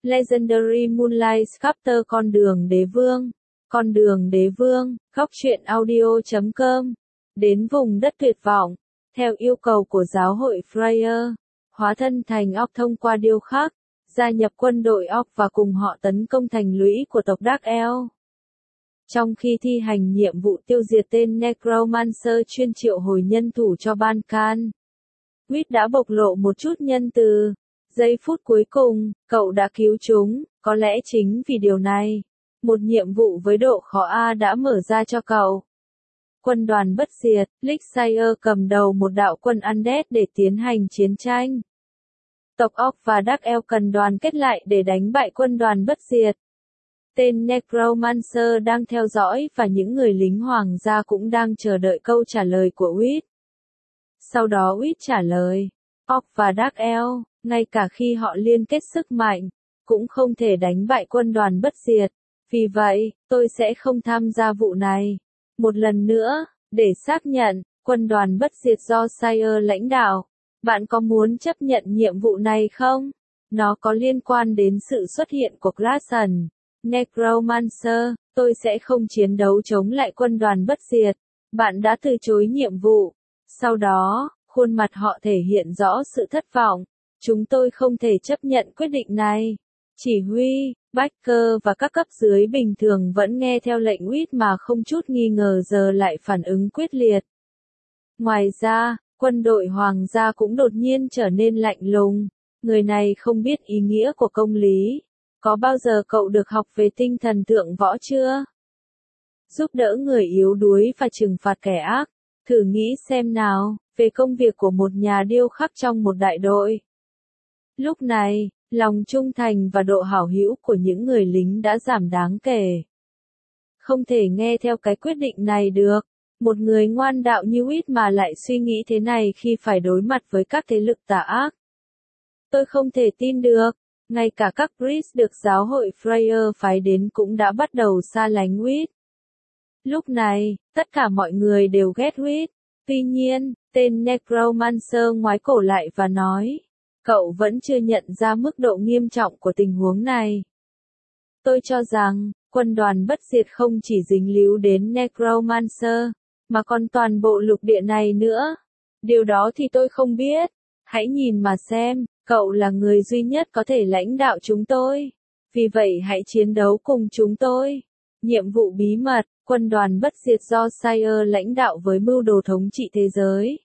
Legendary Moonlight Sculptor Con đường đế vương, góc truyện audio.com. Đến vùng đất tuyệt vọng, theo yêu cầu của giáo hội Freyr, hóa thân thành óc thông qua điêu khắc, gia nhập quân đội óc và cùng họ tấn công thành lũy của tộc Dark Elf. Trong khi thi hành nhiệm vụ tiêu diệt tên Necromancer chuyên triệu hồi nhân thủ cho Ban-Khan, Wit đã bộc lộ một chút nhân từ. Giây phút cuối cùng, cậu đã cứu chúng, có lẽ chính vì điều này, một nhiệm vụ với độ khó A đã mở ra cho cậu. Quân đoàn bất diệt, Lixire cầm đầu một đạo quân Undead để tiến hành chiến tranh. Tộc Orc và Dark Elf cần đoàn kết lại để đánh bại quân đoàn bất diệt. Tên Necromancer đang theo dõi và những người lính hoàng gia cũng đang chờ đợi câu trả lời của Wit. Sau đó Wit trả lời, Orc và Dark Elf, ngay cả khi họ liên kết sức mạnh, cũng không thể đánh bại quân đoàn bất diệt. Vì vậy, tôi sẽ không tham gia vụ này. Một lần nữa, để xác nhận, quân đoàn bất diệt do Sire lãnh đạo, bạn có muốn chấp nhận nhiệm vụ này không? Nó có liên quan đến sự xuất hiện của Grayson, Necromancer. Tôi sẽ không chiến đấu chống lại quân đoàn bất diệt. Bạn đã từ chối nhiệm vụ. Sau đó, khuôn mặt họ thể hiện rõ sự thất vọng. Chúng tôi không thể chấp nhận quyết định này. Chỉ huy, Baker và các cấp dưới bình thường vẫn nghe theo lệnh Wit mà không chút nghi ngờ giờ lại phản ứng quyết liệt. Ngoài ra, quân đội hoàng gia cũng đột nhiên trở nên lạnh lùng. Người này không biết ý nghĩa của công lý. Có bao giờ cậu được học về tinh thần thượng võ chưa? Giúp đỡ người yếu đuối và trừng phạt kẻ ác. Thử nghĩ xem nào, về công việc của một nhà điêu khắc trong một đại đội. Lúc này, lòng trung thành và độ hảo hữu của những người lính đã giảm đáng kể. Không thể nghe theo cái quyết định này được. Một người ngoan đạo như Wit mà lại suy nghĩ thế này khi phải đối mặt với các thế lực tà ác. Tôi không thể tin được. Ngay cả các priest được giáo hội Freyr phái đến cũng đã bắt đầu xa lánh Wit. Lúc này, tất cả mọi người đều ghét Wit. Tuy nhiên, tên Necromancer ngoái cổ lại và nói, cậu vẫn chưa nhận ra mức độ nghiêm trọng của tình huống này. Tôi cho rằng, quân đoàn bất diệt không chỉ dính líu đến Necromancer, mà còn toàn bộ lục địa này nữa. Điều đó thì tôi không biết. Hãy nhìn mà xem, cậu là người duy nhất có thể lãnh đạo chúng tôi. Vì vậy hãy chiến đấu cùng chúng tôi. Nhiệm vụ bí mật, quân đoàn bất diệt do Sire lãnh đạo với mưu đồ thống trị thế giới.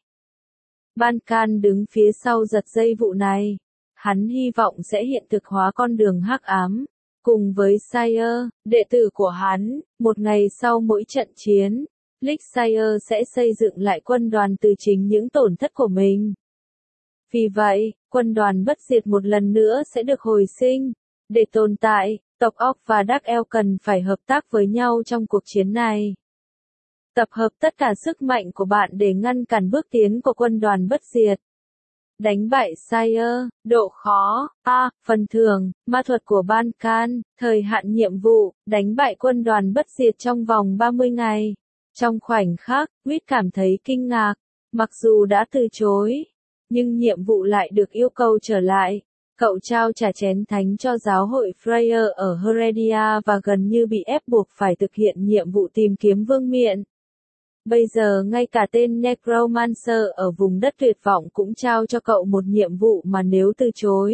Ban-Khan đứng phía sau giật dây vụ này. Hắn hy vọng sẽ hiện thực hóa con đường hắc ám. Cùng với Sire, đệ tử của hắn, một ngày sau mỗi trận chiến, Lixire sẽ xây dựng lại quân đoàn từ chính những tổn thất của mình. Vì vậy, quân đoàn bất diệt một lần nữa sẽ được hồi sinh. Để tồn tại, tộc Orc và Dark Elf cần phải hợp tác với nhau trong cuộc chiến này. Tập hợp tất cả sức mạnh của bạn để ngăn cản bước tiến của quân đoàn bất diệt. Đánh bại Sire, độ khó, A, phần thưởng, ma thuật của Ban-Khan, thời hạn nhiệm vụ, đánh bại quân đoàn bất diệt trong vòng 30 ngày. Trong khoảnh khắc, Wit cảm thấy kinh ngạc, mặc dù đã từ chối, nhưng nhiệm vụ lại được yêu cầu trở lại. Cậu trao trả chén thánh cho giáo hội Freyr ở Heredia và gần như bị ép buộc phải thực hiện nhiệm vụ tìm kiếm vương miện. Bây giờ ngay cả tên Necromancer ở vùng đất tuyệt vọng cũng trao cho cậu một nhiệm vụ mà nếu từ chối,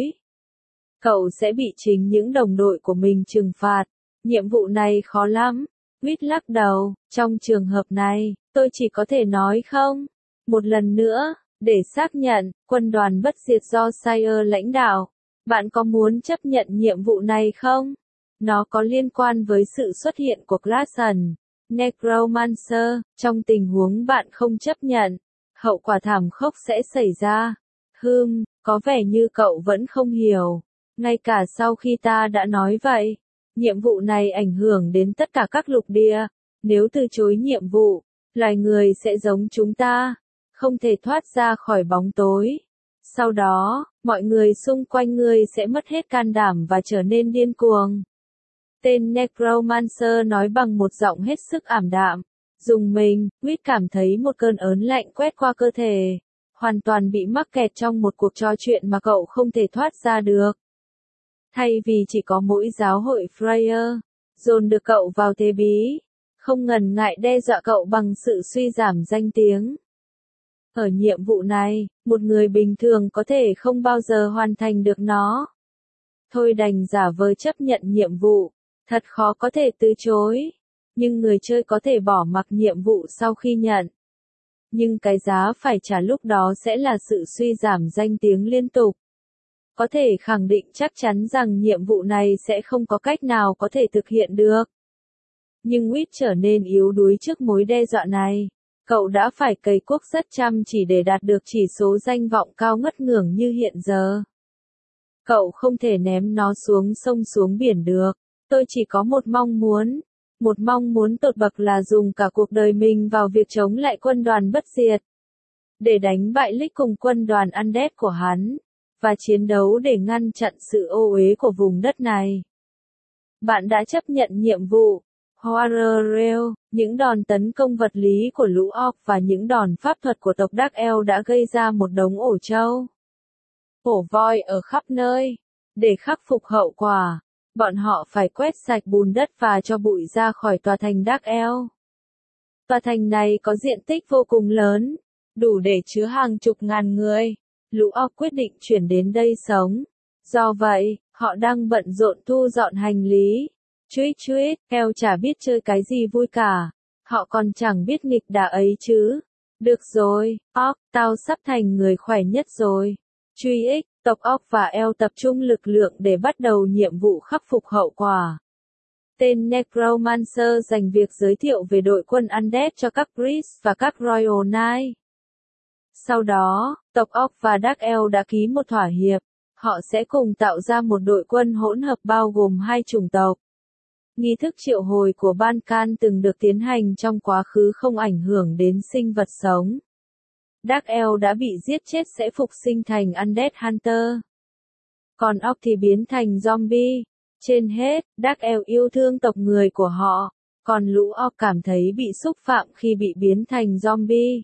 cậu sẽ bị chính những đồng đội của mình trừng phạt. Nhiệm vụ này khó lắm. Wit lắc đầu, trong trường hợp này, tôi chỉ có thể nói không. Một lần nữa, để xác nhận, quân đoàn bất diệt do Sire lãnh đạo, bạn có muốn chấp nhận nhiệm vụ này không? Nó có liên quan với sự xuất hiện của Grayson, Necromancer. Trong tình huống bạn không chấp nhận, hậu quả thảm khốc sẽ xảy ra. Có vẻ như cậu vẫn không hiểu. Ngay cả sau khi ta đã nói vậy, nhiệm vụ này ảnh hưởng đến tất cả các lục địa. Nếu từ chối nhiệm vụ, loài người sẽ giống chúng ta, không thể thoát ra khỏi bóng tối. Sau đó, mọi người xung quanh ngươi sẽ mất hết can đảm và trở nên điên cuồng. Tên Necromancer nói bằng một giọng hết sức ảm đạm. Dùng mình, Wit cảm thấy một cơn ớn lạnh quét qua cơ thể. Hoàn toàn bị mắc kẹt trong một cuộc trò chuyện mà cậu không thể thoát ra được. Thay vì chỉ có mỗi giáo hội Freya, dồn được cậu vào thế bí, không ngần ngại đe dọa cậu bằng sự suy giảm danh tiếng. Ở nhiệm vụ này, một người bình thường có thể không bao giờ hoàn thành được nó. Thôi đành giả vờ chấp nhận nhiệm vụ, thật khó có thể từ chối. Nhưng người chơi có thể bỏ mặc nhiệm vụ sau khi nhận. Nhưng cái giá phải trả lúc đó sẽ là sự suy giảm danh tiếng liên tục. Có thể khẳng định chắc chắn rằng nhiệm vụ này sẽ không có cách nào có thể thực hiện được. Nhưng Wit trở nên yếu đuối trước mối đe dọa này. Cậu đã phải cày cuốc rất chăm chỉ để đạt được chỉ số danh vọng cao ngất ngưởng như hiện giờ. Cậu không thể ném nó xuống sông xuống biển được. Tôi chỉ có một mong muốn tột bậc là dùng cả cuộc đời mình vào việc chống lại quân đoàn bất diệt. Để đánh bại Lich cùng quân đoàn Undead của hắn. Và chiến đấu để ngăn chặn sự ô uế của vùng đất này. Bạn đã chấp nhận nhiệm vụ. Horror Rail, những đòn tấn công vật lý của lũ orc và những đòn pháp thuật của tộc Dark Elf đã gây ra một đống ổ trâu. Ổ voi ở khắp nơi. Để khắc phục hậu quả, bọn họ phải quét sạch bùn đất và cho bụi ra khỏi tòa thành Dark Elf. Tòa thành này có diện tích vô cùng lớn, đủ để chứa hàng chục ngàn người. Lũ orc quyết định chuyển đến đây sống. Do vậy, họ đang bận rộn thu dọn hành lý. Chuít, Eo chả biết chơi cái gì vui cả. Họ còn chẳng biết nghịch đà ấy chứ. Được rồi, orc, tao sắp thành người khỏe nhất rồi. Truy tộc orc và Eo tập trung lực lượng để bắt đầu nhiệm vụ khắc phục hậu quả. Tên Necromancer dành việc giới thiệu về đội quân Undead cho các Priest và các Royal Knight. Sau đó, tộc orc và Dark Elf đã ký một thỏa hiệp. Họ sẽ cùng tạo ra một đội quân hỗn hợp bao gồm hai chủng tộc. Nghi thức triệu hồi của Ban-Can từng được tiến hành trong quá khứ không ảnh hưởng đến sinh vật sống. Dark Elf đã bị giết chết sẽ phục sinh thành Undead Hunter. Còn orc thì biến thành zombie. Trên hết, Dark Elf yêu thương tộc người của họ, còn lũ orc cảm thấy bị xúc phạm khi bị biến thành zombie.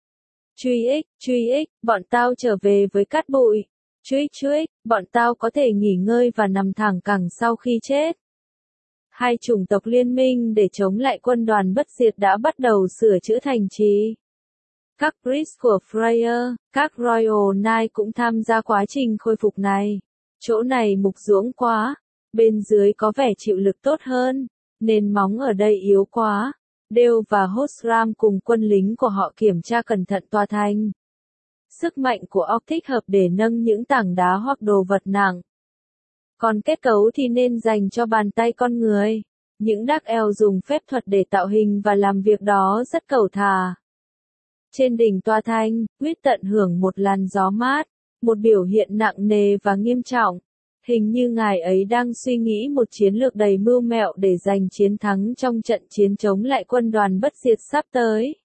Truy, bọn tao trở về với cát bụi. Truy, bọn tao có thể nghỉ ngơi và nằm thẳng cẳng sau khi chết. Hai chủng tộc liên minh để chống lại quân đoàn bất diệt đã bắt đầu sửa chữa thành trì. Các priest của Freya, các Royal Knight cũng tham gia quá trình khôi phục này. Chỗ này mục ruỗng quá, bên dưới có vẻ chịu lực tốt hơn, nên móng ở đây yếu quá. Dale và Hostram cùng quân lính của họ kiểm tra cẩn thận tòa thành. Sức mạnh của orc thích hợp để nâng những tảng đá hoặc đồ vật nặng. Còn kết cấu thì nên dành cho bàn tay con người. Những Dark Elf dùng phép thuật để tạo hình và làm việc đó rất cẩu thả. Trên đỉnh tòa thành, Quyết tận hưởng một làn gió mát, một biểu hiện nặng nề và nghiêm trọng. Hình như ngài ấy đang suy nghĩ một chiến lược đầy mưu mẹo để giành chiến thắng trong trận chiến chống lại quân đoàn bất diệt sắp tới.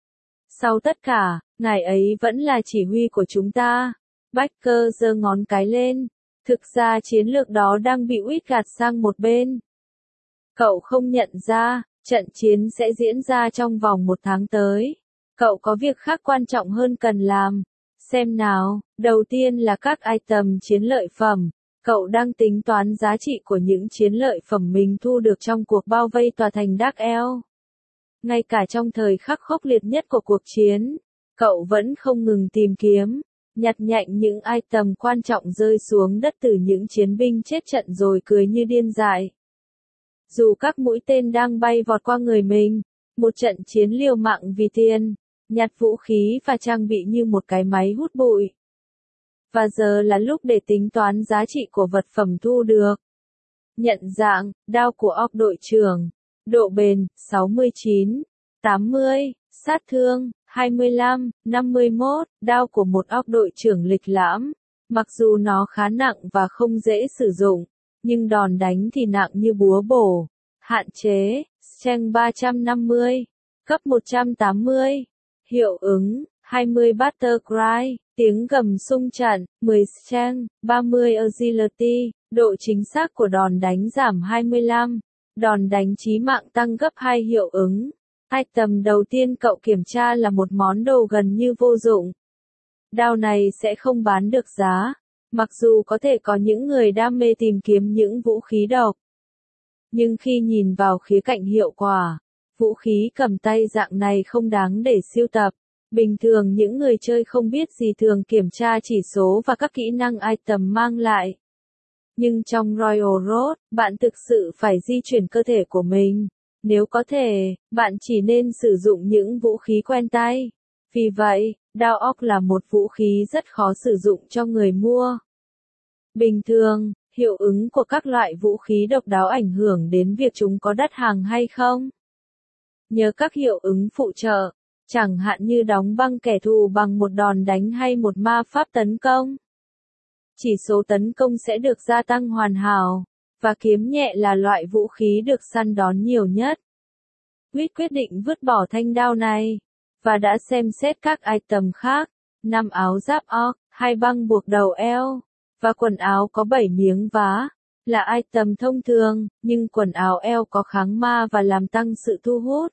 Sau tất cả, ngài ấy vẫn là chỉ huy của chúng ta. Baker giơ ngón cái lên. Thực ra chiến lược đó đang bị Wit gạt sang một bên. Cậu không nhận ra, trận chiến sẽ diễn ra trong vòng 1 tháng tới. Cậu có việc khác quan trọng hơn cần làm. Xem nào, đầu tiên là các item chiến lợi phẩm. Cậu đang tính toán giá trị của những chiến lợi phẩm mình thu được trong cuộc bao vây tòa thành Dark Elf. Ngay cả trong thời khắc khốc liệt nhất của cuộc chiến, cậu vẫn không ngừng tìm kiếm, nhặt nhạnh những item quan trọng rơi xuống đất từ những chiến binh chết trận rồi cười như điên dại. Dù các mũi tên đang bay vọt qua người mình, một trận chiến liều mạng vì tiền, nhặt vũ khí và trang bị như một cái máy hút bụi. Và giờ là lúc để tính toán giá trị của vật phẩm thu được. Nhận dạng, đao của orc đội trưởng. Độ bền, 69, 80, sát thương, 25, 51, đao của một orc đội trưởng lịch lãm. Mặc dù nó khá nặng và không dễ sử dụng, nhưng đòn đánh thì nặng như búa bổ. Hạn chế, strength 350, cấp 180. Hiệu ứng, 20 Battle Cry, tiếng gầm xung trận, 10 strength, 30 agility, độ chính xác của đòn đánh giảm 25. Đòn đánh chí mạng tăng gấp 2 hiệu ứng. Item đầu tiên cậu kiểm tra là một món đồ gần như vô dụng. Đao này sẽ không bán được giá. Mặc dù có thể có những người đam mê tìm kiếm những vũ khí độc, nhưng khi nhìn vào khía cạnh hiệu quả, vũ khí cầm tay dạng này không đáng để sưu tập. Bình thường những người chơi không biết gì thường kiểm tra chỉ số và các kỹ năng item mang lại. Nhưng trong Royal Road, bạn thực sự phải di chuyển cơ thể của mình. Nếu có thể, bạn chỉ nên sử dụng những vũ khí quen tay. Vì vậy, đao orc là một vũ khí rất khó sử dụng cho người mua. Bình thường, hiệu ứng của các loại vũ khí độc đáo ảnh hưởng đến việc chúng có đắt hàng hay không. Nhờ các hiệu ứng phụ trợ, chẳng hạn như đóng băng kẻ thù bằng một đòn đánh hay một ma pháp tấn công. Chỉ số tấn công sẽ được gia tăng hoàn hảo, và kiếm nhẹ là loại vũ khí được săn đón nhiều nhất. Quýt quyết định vứt bỏ thanh đao này, và đã xem xét các item khác, 5 áo giáp orc, 2 băng buộc đầu eo, và quần áo có 7 miếng vá, là item thông thường, nhưng quần áo eo có kháng ma và làm tăng sự thu hút.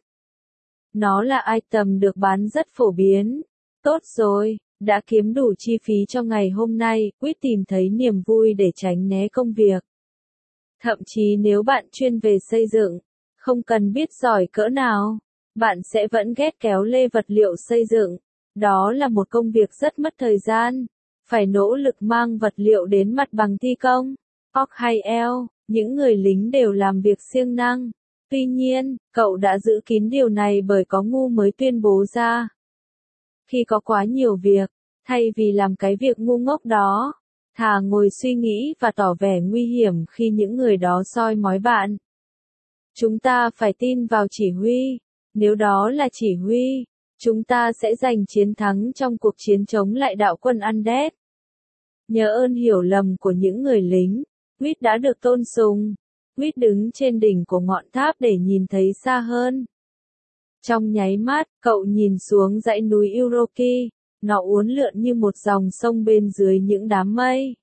Nó là item được bán rất phổ biến. Tốt rồi, đã kiếm đủ chi phí cho ngày hôm nay, Quýt tìm thấy niềm vui để tránh né công việc. Thậm chí nếu bạn chuyên về xây dựng, không cần biết giỏi cỡ nào, bạn sẽ vẫn ghét kéo lê vật liệu xây dựng. Đó là một công việc rất mất thời gian, phải nỗ lực mang vật liệu đến mặt bằng thi công. Orc hay elf, những người lính đều làm việc siêng năng. Tuy nhiên, cậu đã giữ kín điều này bởi có ngu mới tuyên bố ra. Khi có quá nhiều việc, thay vì làm cái việc ngu ngốc đó, thà ngồi suy nghĩ và tỏ vẻ nguy hiểm khi những người đó soi mói bạn. Chúng ta phải tin vào chỉ huy. Nếu đó là chỉ huy, chúng ta sẽ giành chiến thắng trong cuộc chiến chống lại đạo quân Undead. Nhờ ơn hiểu lầm của những người lính, Quýt đã được tôn sùng. Quýt đứng trên đỉnh của ngọn tháp để nhìn thấy xa hơn. Trong nháy mắt, cậu nhìn xuống dãy núi Uroki, nó uốn lượn như một dòng sông bên dưới những đám mây.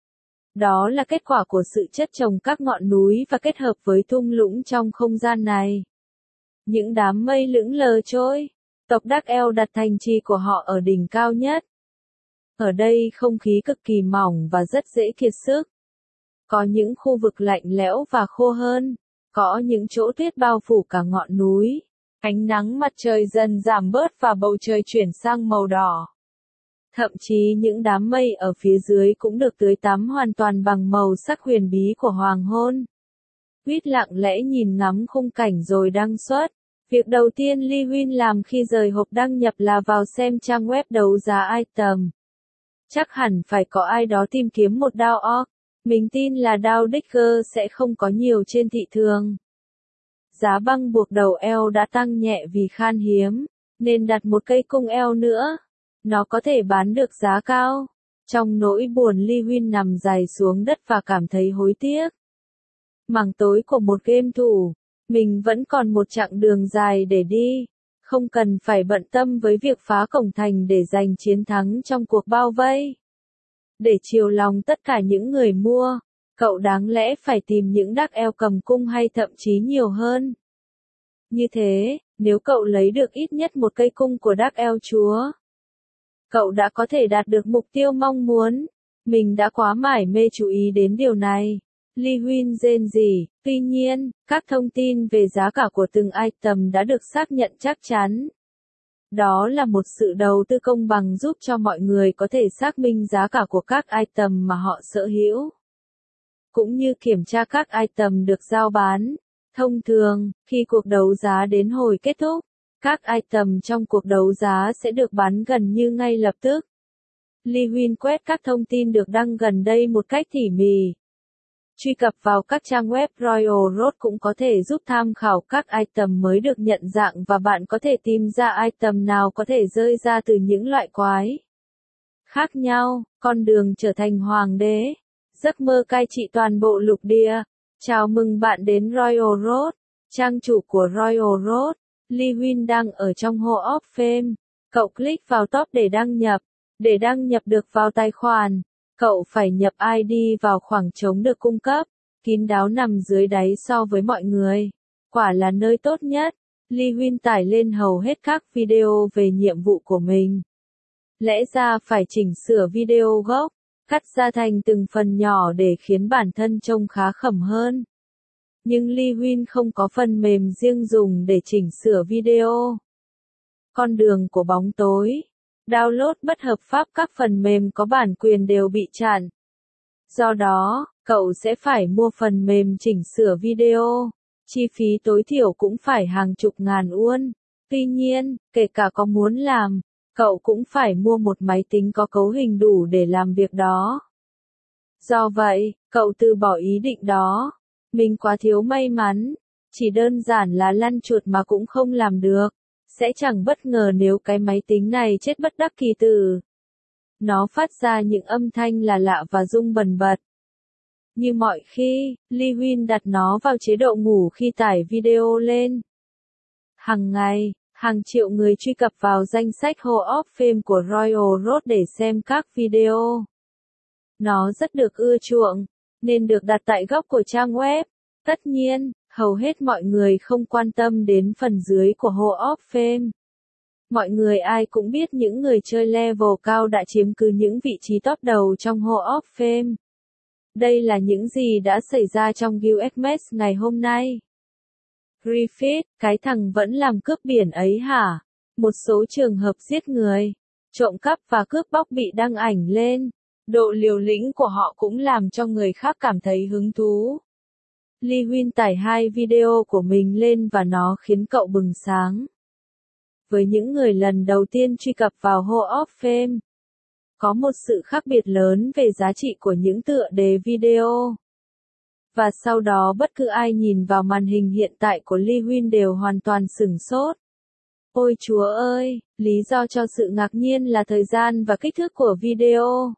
Đó là kết quả của sự chất chồng các ngọn núi và kết hợp với thung lũng trong không gian này. Những đám mây lững lờ trôi, tộc Dark Elf đặt thành trì của họ ở đỉnh cao nhất. Ở đây không khí cực kỳ mỏng và rất dễ kiệt sức. Có những khu vực lạnh lẽo và khô hơn, có những chỗ tuyết bao phủ cả ngọn núi. Ánh nắng mặt trời dần giảm bớt và bầu trời chuyển sang màu đỏ. Thậm chí những đám mây ở phía dưới cũng được tưới tắm hoàn toàn bằng màu sắc huyền bí của hoàng hôn. Quýt lặng lẽ nhìn ngắm khung cảnh rồi đăng xuất. Việc đầu tiên Li Huynh làm khi rời hộp đăng nhập là vào xem trang web đấu giá item. Chắc hẳn phải có ai đó tìm kiếm một đao orc. Mình tin là đao Digger sẽ không có nhiều trên thị trường. Giá băng buộc đầu eo đã tăng nhẹ vì khan hiếm, nên đặt một cây cung eo nữa. Nó có thể bán được giá cao. Trong nỗi buồn Li Huynh nằm dài xuống đất và cảm thấy hối tiếc. Mảng tối của một game thủ, mình vẫn còn một chặng đường dài để đi. Không cần phải bận tâm với việc phá cổng thành để giành chiến thắng trong cuộc bao vây. Để chiều lòng tất cả những người mua, cậu đáng lẽ phải tìm những Dark Elf cầm cung hay thậm chí nhiều hơn. Như thế, nếu cậu lấy được ít nhất một cây cung của Dark Elf chúa, cậu đã có thể đạt được mục tiêu mong muốn. Mình đã quá mải mê chú ý đến điều này. Li Huynh rên rỉ. Tuy nhiên, các thông tin về giá cả của từng item đã được xác nhận chắc chắn. Đó là một sự đầu tư công bằng giúp cho mọi người có thể xác minh giá cả của các item mà họ sở hữu. Cũng như kiểm tra các item được giao bán. Thông thường, khi cuộc đấu giá đến hồi kết thúc, các item trong cuộc đấu giá sẽ được bán gần như ngay lập tức. Li Huynh quét các thông tin được đăng gần đây một cách tỉ mỉ. Truy cập vào các trang web Royal Road cũng có thể giúp tham khảo các item mới được nhận dạng và bạn có thể tìm ra item nào có thể rơi ra từ những loại quái khác nhau. Con đường trở thành hoàng đế. Giấc mơ cai trị toàn bộ lục địa. Chào mừng bạn đến Royal Road, trang chủ của Royal Road. Li Huynh đang ở trong Hall of Fame. Cậu click vào top để đăng nhập. Để đăng nhập được vào tài khoản, cậu phải nhập ID vào khoảng trống được cung cấp, kín đáo nằm dưới đáy so với mọi người. Quả là nơi tốt nhất. Li Huynh tải lên hầu hết các video về nhiệm vụ của mình. Lẽ ra phải chỉnh sửa video gốc, cắt ra thành từng phần nhỏ để khiến bản thân trông khá khẩm hơn. Nhưng Lee Huynh không có phần mềm riêng dùng để chỉnh sửa video. Con đường của bóng tối. Download bất hợp pháp các phần mềm có bản quyền đều bị chặn. Do đó, cậu sẽ phải mua phần mềm chỉnh sửa video. Chi phí tối thiểu cũng phải hàng chục ngàn won. Tuy nhiên, kể cả có muốn làm, cậu cũng phải mua một máy tính có cấu hình đủ để làm việc đó. Do vậy, cậu từ bỏ ý định đó. Mình quá thiếu may mắn. Chỉ đơn giản là lăn chuột mà cũng không làm được. Sẽ chẳng bất ngờ nếu cái máy tính này chết bất đắc kỳ tử. Nó phát ra những âm thanh là lạ và rung bần bật. Như mọi khi, Lee Huynh đặt nó vào chế độ ngủ khi tải video lên. Hàng ngày, hàng triệu người truy cập vào danh sách Hall of Fame của Royal Road để xem các video. Nó rất được ưa chuộng, nên được đặt tại góc của trang web. Tất nhiên, hầu hết mọi người không quan tâm đến phần dưới của Hall of Fame. Mọi người ai cũng biết những người chơi level cao đã chiếm cứ những vị trí top đầu trong Hall of Fame. Đây là những gì đã xảy ra trong USMS ngày hôm nay. Griffith, cái thằng vẫn làm cướp biển ấy hả? Một số trường hợp giết người, trộm cắp và cướp bóc bị đăng ảnh lên. Độ liều lĩnh của họ cũng làm cho người khác cảm thấy hứng thú. Lee Huynh tải 2 video của mình lên và nó khiến cậu bừng sáng. Với những người lần đầu tiên truy cập vào Hall of Fame, có một sự khác biệt lớn về giá trị của những tựa đề video. Và sau đó bất cứ ai nhìn vào màn hình hiện tại của Lee Huynh đều hoàn toàn sửng sốt. Ôi Chúa ơi, lý do cho sự ngạc nhiên là thời gian và kích thước của video.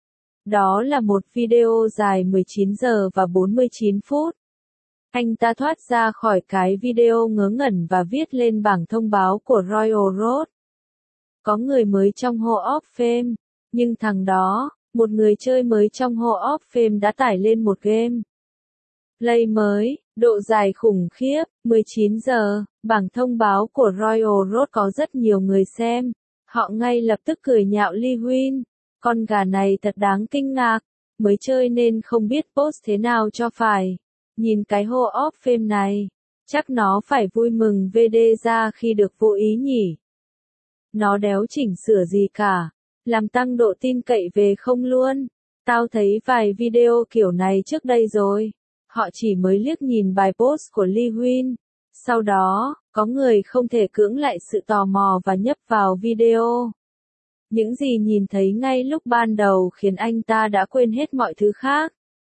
Đó là một video dài 19 giờ và 49 phút. Anh ta thoát ra khỏi cái video ngớ ngẩn và viết lên bảng thông báo của Royal Road. Có người mới trong Hall of Fame, nhưng thằng đó, một người chơi mới trong Hall of Fame đã tải lên một game play mới, độ dài khủng khiếp, 19 giờ, bảng thông báo của Royal Road có rất nhiều người xem. Họ ngay lập tức cười nhạo Lee Huynh. Con gà này thật đáng kinh ngạc, mới chơi nên không biết post thế nào cho phải. Nhìn cái Hall of Fame này, chắc nó phải vui mừng VD ra khi được vô ý nhỉ. Nó đéo chỉnh sửa gì cả, làm tăng độ tin cậy về không luôn. Tao thấy vài video kiểu này trước đây rồi. Họ chỉ mới liếc nhìn bài post của Lee Huynh. Sau đó, có người không thể cưỡng lại sự tò mò và nhấp vào video. Những gì nhìn thấy ngay lúc ban đầu khiến anh ta đã quên hết mọi thứ khác.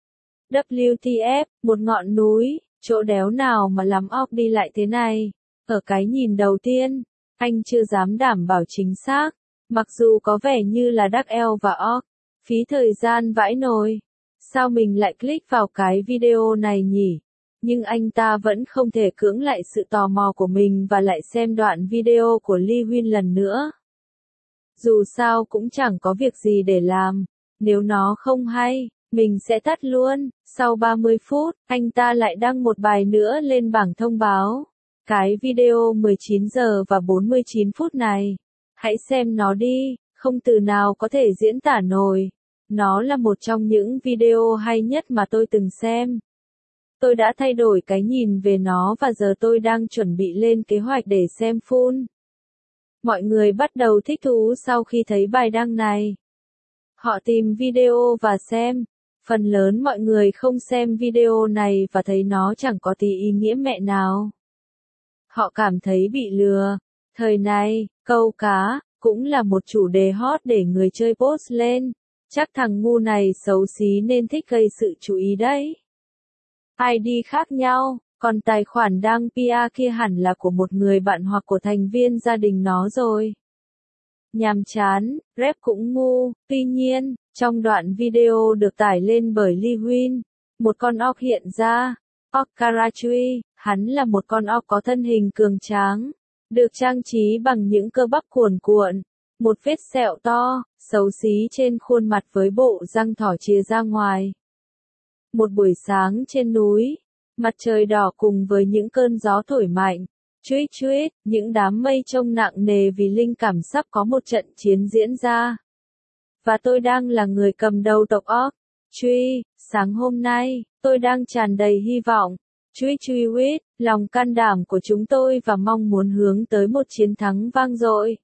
WTF, một ngọn núi, chỗ đéo nào mà làm óc đi lại thế này. Ở cái nhìn đầu tiên, anh chưa dám đảm bảo chính xác, mặc dù có vẻ như là Dark Elf và Orc. Phí thời gian vãi nồi. Sao mình lại click vào cái video này nhỉ? Nhưng anh ta vẫn không thể cưỡng lại sự tò mò của mình và lại xem đoạn video của Lee Huynh lần nữa. Dù sao cũng chẳng có việc gì để làm. Nếu nó không hay, mình sẽ tắt luôn. Sau 30 phút, anh ta lại đăng một bài nữa lên bảng thông báo. Cái video 19 giờ và 49 phút này. Hãy xem nó đi, không từ nào có thể diễn tả nổi. Nó là một trong những video hay nhất mà tôi từng xem. Tôi đã thay đổi cái nhìn về nó và giờ tôi đang chuẩn bị lên kế hoạch để xem full. Mọi người bắt đầu thích thú sau khi thấy bài đăng này. Họ tìm video và xem. Phần lớn mọi người không xem video này và thấy nó chẳng có tí ý nghĩa mẹ nào. Họ cảm thấy bị lừa. Thời này, câu cá cũng là một chủ đề hot để người chơi post lên. Chắc thằng ngu này xấu xí nên thích gây sự chú ý đấy. ID khác nhau, còn tài khoản đăng PR kia hẳn là của một người bạn hoặc của thành viên gia đình nó rồi. Nhàm chán, rep cũng ngu, tuy nhiên, trong đoạn video được tải lên bởi Lee Huynh, một con orc hiện ra. Orc Karachui, hắn là một con orc có thân hình cường tráng, được trang trí bằng những cơ bắp cuồn cuộn, một vết sẹo to, xấu xí trên khuôn mặt với bộ răng thỏ chìa ra ngoài. Một buổi sáng trên núi, mặt trời đỏ cùng với những cơn gió thổi mạnh, chuýt chuýt, những đám mây trông nặng nề vì linh cảm sắp có một trận chiến diễn ra. và tôi đang là người cầm đầu tộc Orc. Truy, sáng hôm nay, tôi đang tràn đầy hy vọng. Truy Wit, lòng can đảm của chúng tôi và mong muốn hướng tới một chiến thắng vang dội.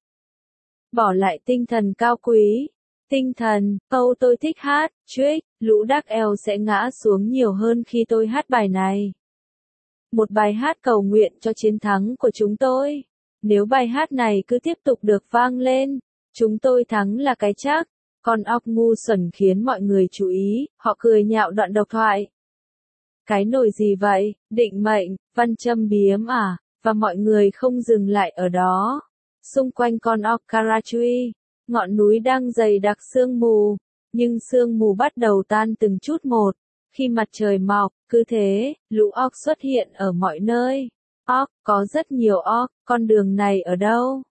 Bỏ lại tinh thần cao quý. Tinh thần, câu tôi thích hát, Trick, lũ Dark Elf sẽ ngã xuống nhiều hơn khi tôi hát bài này. Một bài hát cầu nguyện cho chiến thắng của chúng tôi. Nếu bài hát này cứ tiếp tục được vang lên, chúng tôi thắng là cái chắc. Con óc ngu xuẩn khiến mọi người chú ý, họ cười nhạo đoạn độc thoại. Cái nồi gì vậy, định mệnh, văn châm biếm à, và mọi người không dừng lại ở đó. Xung quanh con óc Karachui, ngọn núi đang dày đặc sương mù, nhưng sương mù bắt đầu tan từng chút một. Khi mặt trời mọc, cứ thế, lũ óc xuất hiện ở mọi nơi. Óc, có rất nhiều óc, con đường này ở đâu?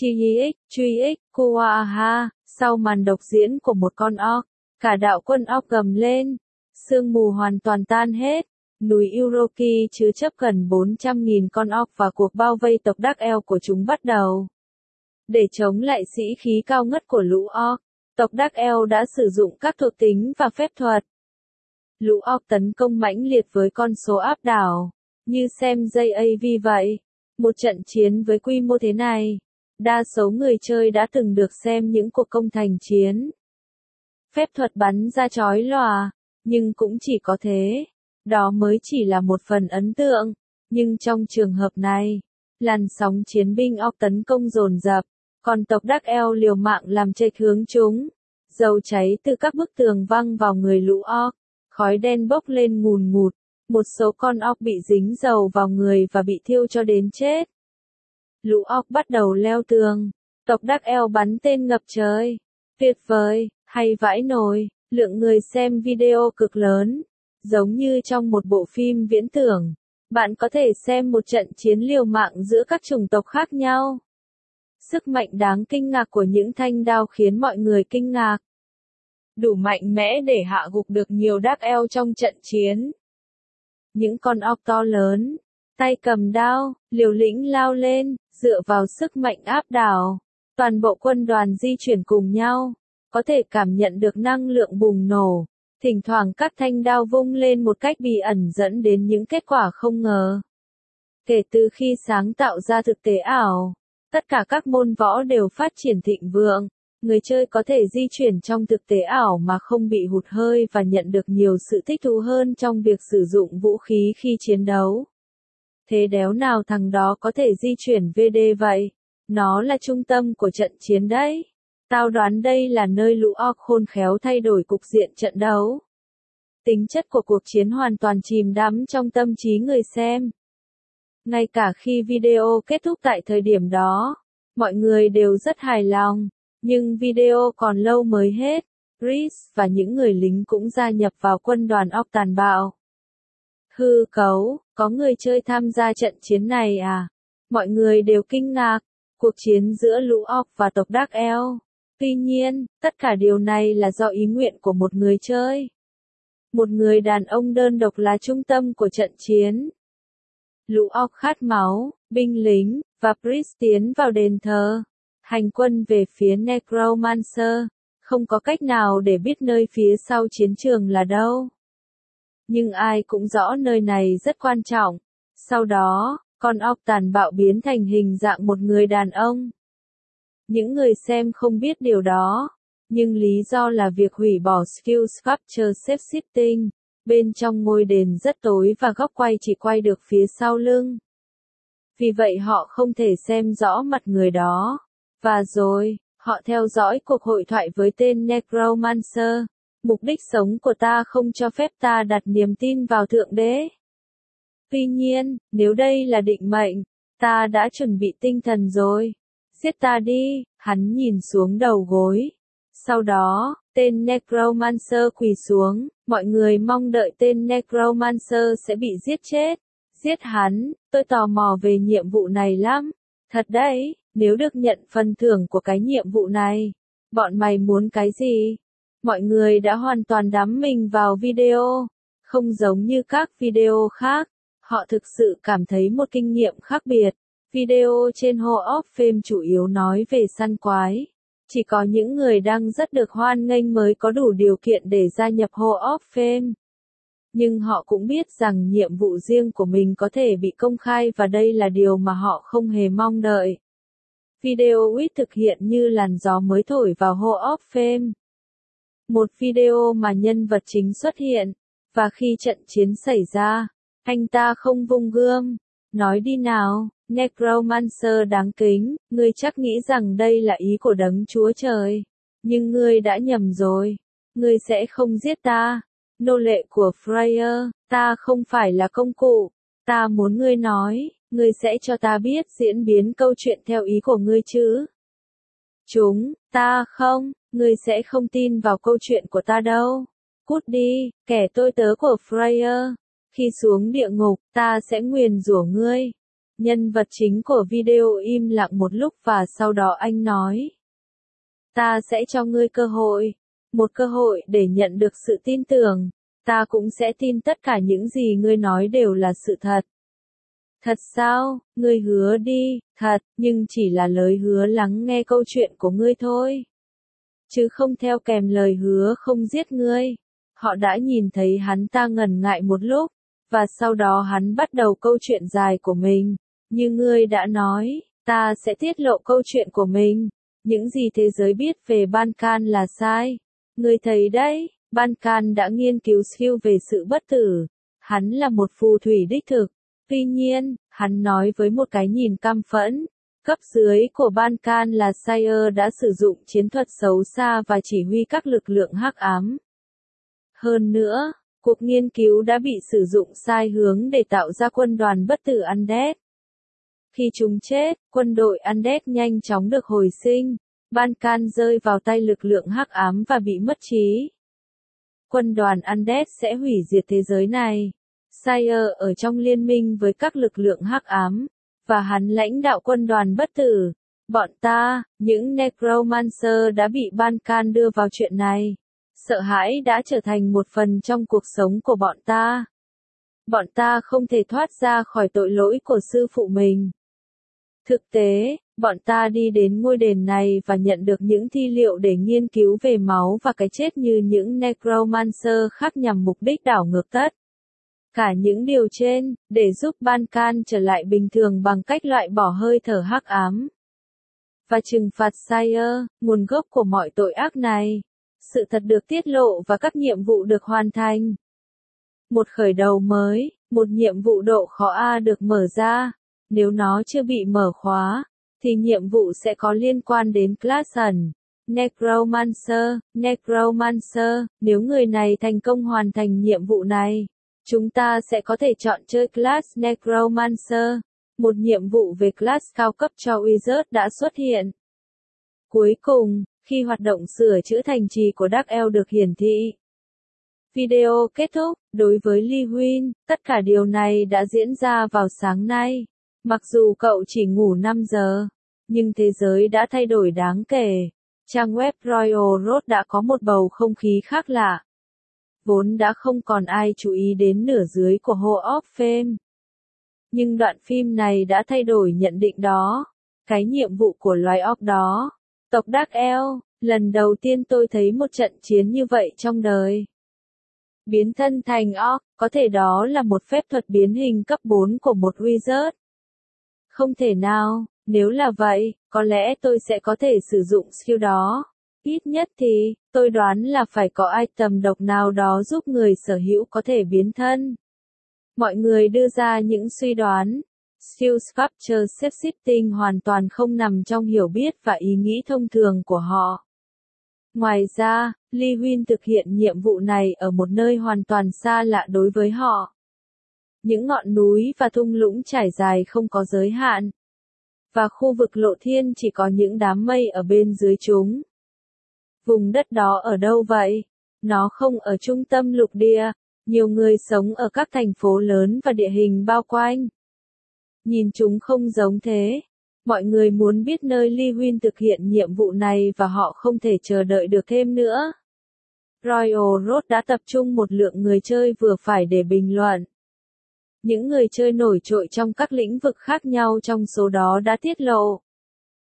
Truy ích, Kuaha, sau màn độc diễn của một con óc, cả đạo quân óc gầm lên. Sương mù hoàn toàn tan hết. Núi Uroki chứa chấp gần 400.000 con óc và cuộc bao vây tộc Dark Elf của chúng bắt đầu. Để chống lại sĩ khí cao ngất của lũ Orc, tộc Dark Elf đã sử dụng các thuộc tính và phép thuật. Lũ Orc tấn công mãnh liệt với con số áp đảo, như xem JAV vậy. Một trận chiến với quy mô thế này, đa số người chơi đã từng được xem những cuộc công thành chiến. Phép thuật bắn ra chói lòa, nhưng cũng chỉ có thế. Đó mới chỉ là một phần ấn tượng, nhưng trong trường hợp này, làn sóng chiến binh Orc tấn công dồn dập, còn tộc Dark Elf liều mạng làm chệch hướng chúng. Dầu cháy từ các bức tường văng vào người lũ Orc, khói đen bốc lên ngùn ngụt, một số con Orc bị dính dầu vào người và bị thiêu cho đến chết. Lũ Orc bắt đầu leo tường, tộc Dark Elf bắn tên ngập trời. Tuyệt vời, hay vãi nồi, lượng người xem video cực lớn. Giống như trong một bộ phim viễn tưởng, bạn có thể xem một trận chiến liều mạng giữa các chủng tộc khác nhau. Sức mạnh đáng kinh ngạc của những thanh đao khiến mọi người kinh ngạc. Đủ mạnh mẽ để hạ gục được nhiều Dark Elf trong trận chiến. Những con Orc to lớn, tay cầm đao, liều lĩnh lao lên, dựa vào sức mạnh áp đảo. Toàn bộ quân đoàn di chuyển cùng nhau, có thể cảm nhận được năng lượng bùng nổ. Thỉnh thoảng các thanh đao vung lên một cách bí ẩn dẫn đến những kết quả không ngờ. Kể từ khi sáng tạo ra thực tế ảo, tất cả các môn võ đều phát triển thịnh vượng. Người chơi có thể di chuyển trong thực tế ảo mà không bị hụt hơi và nhận được nhiều sự thích thú hơn trong việc sử dụng vũ khí khi chiến đấu. Thế đéo nào thằng đó có thể di chuyển VD vậy? Nó là trung tâm của trận chiến đấy. Tao đoán đây là nơi lũ Orc khôn khéo thay đổi cục diện trận đấu. Tính chất của cuộc chiến hoàn toàn chìm đắm trong tâm trí người xem. Ngay cả khi video kết thúc tại thời điểm đó, mọi người đều rất hài lòng, nhưng video còn lâu mới hết. Reese và những người lính cũng gia nhập vào quân đoàn Orc tàn bạo. Hư cấu, có người chơi tham gia trận chiến này à? Mọi người đều kinh ngạc, cuộc chiến giữa lũ Orc và tộc Dark Elf. Tuy nhiên, tất cả điều này là do ý nguyện của một người chơi. Một người đàn ông đơn độc là trung tâm của trận chiến. Lũ Orc khát máu, binh lính, và Priest tiến vào đền thờ. Hành quân về phía Necromancer, không có cách nào để biết nơi phía sau chiến trường là đâu. Nhưng ai cũng rõ nơi này rất quan trọng. Sau đó, con Orc tàn bạo biến thành hình dạng một người đàn ông. Những người xem không biết điều đó, nhưng lý do là việc hủy bỏ Skill Capture Shape Shifting. Bên trong ngôi đền rất tối và góc quay chỉ quay được phía sau lưng. Vì vậy họ không thể xem rõ mặt người đó. Và rồi, họ theo dõi cuộc hội thoại với tên Necromancer. Mục đích sống của ta không cho phép ta đặt niềm tin vào Thượng Đế. Tuy nhiên, nếu đây là định mệnh, ta đã chuẩn bị tinh thần rồi. Giết ta đi, hắn nhìn xuống đầu gối. Sau đó, tên Necromancer quỳ xuống, mọi người mong đợi tên Necromancer sẽ bị giết chết. Giết hắn, tôi tò mò về nhiệm vụ này lắm. Thật đấy, nếu được nhận phần thưởng của cái nhiệm vụ này, bọn mày muốn cái gì? Mọi người đã hoàn toàn đắm mình vào video. Không giống như các video khác, họ thực sự cảm thấy một kinh nghiệm khác biệt. Video trên Hall of Fame chủ yếu nói về săn quái. Chỉ có những người đang rất được hoan nghênh mới có đủ điều kiện để gia nhập Hall of Fame. Nhưng họ cũng biết rằng nhiệm vụ riêng của mình có thể bị công khai và đây là điều mà họ không hề mong đợi. Video Wiz thực hiện như làn gió mới thổi vào Hall of Fame. Một video mà nhân vật chính xuất hiện, và khi trận chiến xảy ra, anh ta không vung gươm. Nói đi nào, Necromancer đáng kính, ngươi chắc nghĩ rằng đây là ý của Đấng Chúa Trời. Nhưng ngươi đã nhầm rồi. Ngươi sẽ không giết ta. Nô lệ của Freya, ta không phải là công cụ. Ta muốn ngươi nói, ngươi sẽ cho ta biết diễn biến câu chuyện theo ý của ngươi chứ? Ta không, ngươi sẽ không tin vào câu chuyện của ta đâu. Cút đi, kẻ tôi tớ của Freya. Khi xuống địa ngục, ta sẽ nguyền rủa ngươi. Nhân vật chính của video im lặng một lúc và sau đó anh nói. Ta sẽ cho ngươi cơ hội. Một cơ hội để nhận được sự tin tưởng. Ta cũng sẽ tin tất cả những gì ngươi nói đều là sự thật. Thật sao, ngươi hứa đi, thật, nhưng chỉ là lời hứa lắng nghe câu chuyện của ngươi thôi. Chứ không theo kèm lời hứa không giết ngươi. Họ đã nhìn thấy hắn ta ngần ngại một lúc, và sau đó hắn bắt đầu câu chuyện dài của mình. Như ngươi đã nói, ta sẽ tiết lộ câu chuyện của mình. Những gì thế giới biết về Ban-can là sai. Ngươi thấy đấy, Ban-can đã nghiên cứu skill về sự bất tử. Hắn là một phù thủy đích thực. Tuy nhiên, hắn nói với một cái nhìn căm phẫn. Cấp dưới của Ban-can là Sire đã sử dụng chiến thuật xấu xa và chỉ huy các lực lượng hắc ám. Hơn nữa, cuộc nghiên cứu đã bị sử dụng sai hướng để tạo ra quân đoàn bất tử Undead. Khi chúng chết, quân đội Undead nhanh chóng được hồi sinh. Ban-can rơi vào tay lực lượng hắc ám và bị mất trí. Quân đoàn Undead sẽ hủy diệt thế giới này. Sire ở trong liên minh với các lực lượng hắc ám, và hắn lãnh đạo quân đoàn bất tử. Bọn ta, những Necromancer đã bị Ban-can đưa vào chuyện này. Sợ hãi đã trở thành một phần trong cuộc sống của bọn ta. Bọn ta không thể thoát ra khỏi tội lỗi của sư phụ mình. Thực tế, bọn ta đi đến ngôi đền này và nhận được những thi liệu để nghiên cứu về máu và cái chết như những Necromancer khác nhằm mục đích đảo ngược tất cả những điều trên, để giúp Ban-can trở lại bình thường bằng cách loại bỏ hơi thở hắc ám. Và trừng phạt Sire, nguồn gốc của mọi tội ác này. Sự thật được tiết lộ và các nhiệm vụ được hoàn thành. Một khởi đầu mới, một nhiệm vụ độ khó A được mở ra. Nếu nó chưa bị mở khóa, thì nhiệm vụ sẽ có liên quan đến class ẩn. Necromancer, nếu người này thành công hoàn thành nhiệm vụ này, chúng ta sẽ có thể chọn chơi class Necromancer. Một nhiệm vụ về class cao cấp cho Wizard đã xuất hiện. Cuối cùng, khi hoạt động sửa chữa thành trì của Dark Elf được hiển thị. Video kết thúc, đối với Lee Win, tất cả điều này đã diễn ra vào sáng nay. Mặc dù cậu chỉ ngủ 5 giờ, nhưng thế giới đã thay đổi đáng kể. Trang web Royal Road đã có một bầu không khí khác lạ. Vốn đã không còn ai chú ý đến nửa dưới của Hall of Fame. Nhưng đoạn phim này đã thay đổi nhận định đó. Cái nhiệm vụ của loài orc đó. Tộc Dark Elf, lần đầu tiên tôi thấy một trận chiến như vậy trong đời. Biến thân thành orc, có thể đó là một phép thuật biến hình cấp 4 của một wizard. Không thể nào, nếu là vậy, có lẽ tôi sẽ có thể sử dụng skill đó. Ít nhất thì, tôi đoán là phải có item độc nào đó giúp người sở hữu có thể biến thân. Mọi người đưa ra những suy đoán. Skill Sculpture Shapeshifting hoàn toàn không nằm trong hiểu biết và ý nghĩ thông thường của họ. Ngoài ra, Lee Win thực hiện nhiệm vụ này ở một nơi hoàn toàn xa lạ đối với họ. Những ngọn núi và thung lũng trải dài không có giới hạn. Và khu vực lộ thiên chỉ có những đám mây ở bên dưới chúng. Vùng đất đó ở đâu vậy? Nó không ở trung tâm lục địa. Nhiều người sống ở các thành phố lớn và địa hình bao quanh. Nhìn chúng không giống thế. Mọi người muốn biết nơi Lee Win thực hiện nhiệm vụ này và họ không thể chờ đợi được thêm nữa. Royal Road đã tập trung một lượng người chơi vừa phải để bình luận. Những người chơi nổi trội trong các lĩnh vực khác nhau trong số đó đã tiết lộ.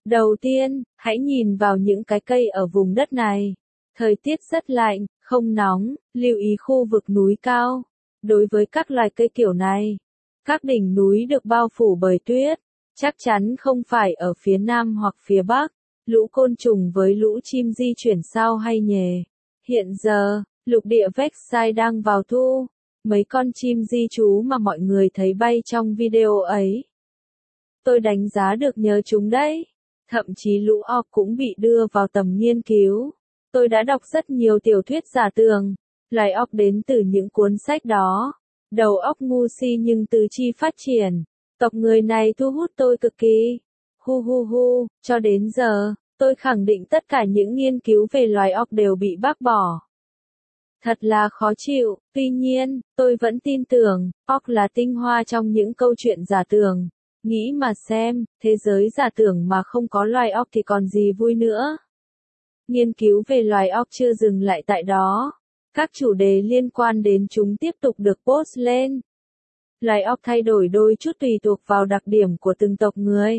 Đầu tiên, hãy nhìn vào những cái cây ở vùng đất này. Thời tiết rất lạnh, không nóng, lưu ý khu vực núi cao. Đối với các loài cây kiểu này, các đỉnh núi được bao phủ bởi tuyết, chắc chắn không phải ở phía nam hoặc phía bắc. Lũ côn trùng với lũ chim di chuyển sao hay nhề. Hiện giờ, lục địa Vexai đang vào thu. Mấy con chim di trú mà mọi người thấy bay trong video ấy, tôi đánh giá được nhờ chúng đấy. Thậm chí lũ ọc cũng bị đưa vào tầm nghiên cứu. Tôi đã đọc rất nhiều tiểu thuyết giả tưởng. Loài ọc đến từ những cuốn sách đó. Đầu óc ngu si nhưng tứ chi phát triển. Tộc người này thu hút tôi cực kỳ. Hu hu hu, cho đến giờ, tôi khẳng định tất cả những nghiên cứu về loài ọc đều bị bác bỏ. Thật là khó chịu, tuy nhiên, tôi vẫn tin tưởng, ọc là tinh hoa trong những câu chuyện giả tưởng. Nghĩ mà xem, thế giới giả tưởng mà không có loài ọc thì còn gì vui nữa. Nghiên cứu về loài ọc chưa dừng lại tại đó. Các chủ đề liên quan đến chúng tiếp tục được post lên. Loài ọc thay đổi đôi chút tùy thuộc vào đặc điểm của từng tộc người.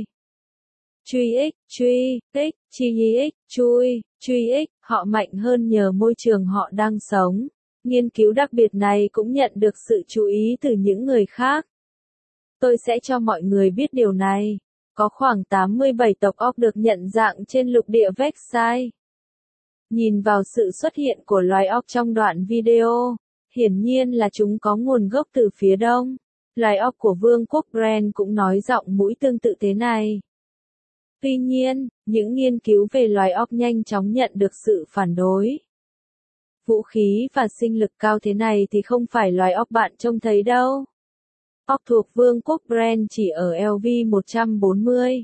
Truy ích, họ mạnh hơn nhờ môi trường họ đang sống. Nghiên cứu đặc biệt này cũng nhận được sự chú ý từ những người khác. Tôi sẽ cho mọi người biết điều này. Có khoảng 87 tộc ọc được nhận dạng trên lục địa Vexai. Nhìn vào sự xuất hiện của loài ọc trong đoạn video, hiển nhiên là chúng có nguồn gốc từ phía đông. Loài ọc của Vương quốc Bren cũng nói giọng mũi tương tự thế này. Tuy nhiên, những nghiên cứu về loài ọc nhanh chóng nhận được sự phản đối. Vũ khí và sinh lực cao thế này thì không phải loài ọc bạn trông thấy đâu. Ọc thuộc Vương quốc Bren chỉ ở LV-140.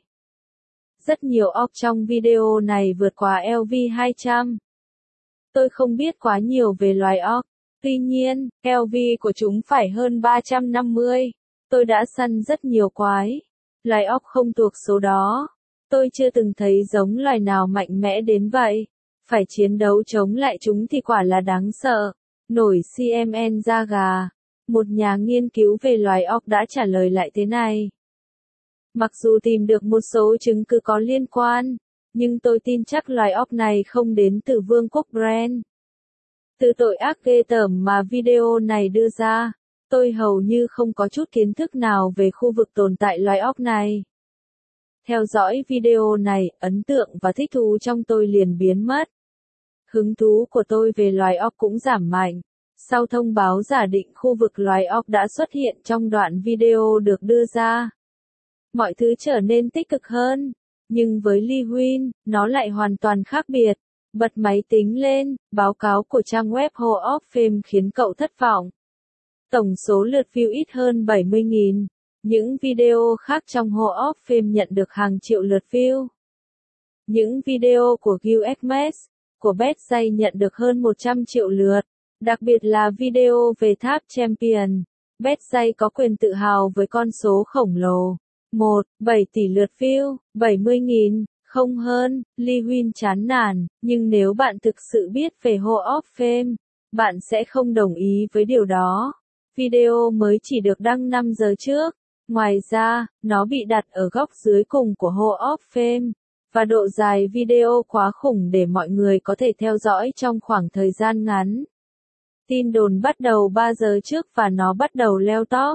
Rất nhiều ọc trong video này vượt qua LV-200. Tôi không biết quá nhiều về loài ọc. Tuy nhiên, LV của chúng phải hơn 350. Tôi đã săn rất nhiều quái. Loài ọc không thuộc số đó. Tôi chưa từng thấy giống loài nào mạnh mẽ đến vậy. Phải chiến đấu chống lại chúng thì quả là đáng sợ. Nổi CMN da gà. Một nhà nghiên cứu về loài ọc đã trả lời lại thế này. Mặc dù tìm được một số chứng cứ có liên quan, nhưng tôi tin chắc loài ọc này không đến từ Vương quốc Bren. Từ tội ác ghê tởm mà video này đưa ra, tôi hầu như không có chút kiến thức nào về khu vực tồn tại loài ọc này. Theo dõi video này, ấn tượng và thích thú trong tôi liền biến mất. Hứng thú của tôi về loài ọc cũng giảm mạnh. Sau thông báo giả định khu vực loài ọc đã xuất hiện trong đoạn video được đưa ra, mọi thứ trở nên tích cực hơn. Nhưng với Lee Win, nó lại hoàn toàn khác biệt. Bật máy tính lên, báo cáo của trang web Hall of Fame khiến cậu thất vọng. Tổng số lượt view ít hơn 70.000. Những video khác trong Hall of Fame nhận được hàng triệu lượt view. Những video của Gil Ekmes, của Bethesda nhận được hơn 100 triệu lượt. Đặc biệt là video về tháp Champion. Bethesda có quyền tự hào với con số khổng lồ. 1,7 tỷ lượt view, 70.000, không hơn. Lee Win chán nản, nhưng nếu bạn thực sự biết về Hall of Fame, bạn sẽ không đồng ý với điều đó. Video mới chỉ được đăng 5 giờ trước. Ngoài ra, nó bị đặt ở góc dưới cùng của Hall of Fame, và độ dài video quá khủng để mọi người có thể theo dõi trong khoảng thời gian ngắn. Tin đồn bắt đầu 3 giờ trước và nó bắt đầu leo top.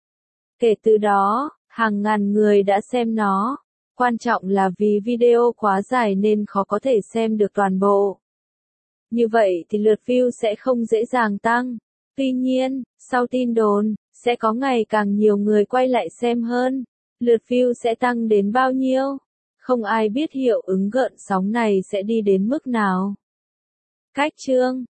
Kể từ đó, hàng ngàn người đã xem nó. Quan trọng là vì video quá dài nên khó có thể xem được toàn bộ. Như vậy thì lượt view sẽ không dễ dàng tăng. Tuy nhiên, sau tin đồn, sẽ có ngày càng nhiều người quay lại xem hơn. Lượt view sẽ tăng đến bao nhiêu? Không ai biết hiệu ứng gợn sóng này sẽ đi đến mức nào. Cách chương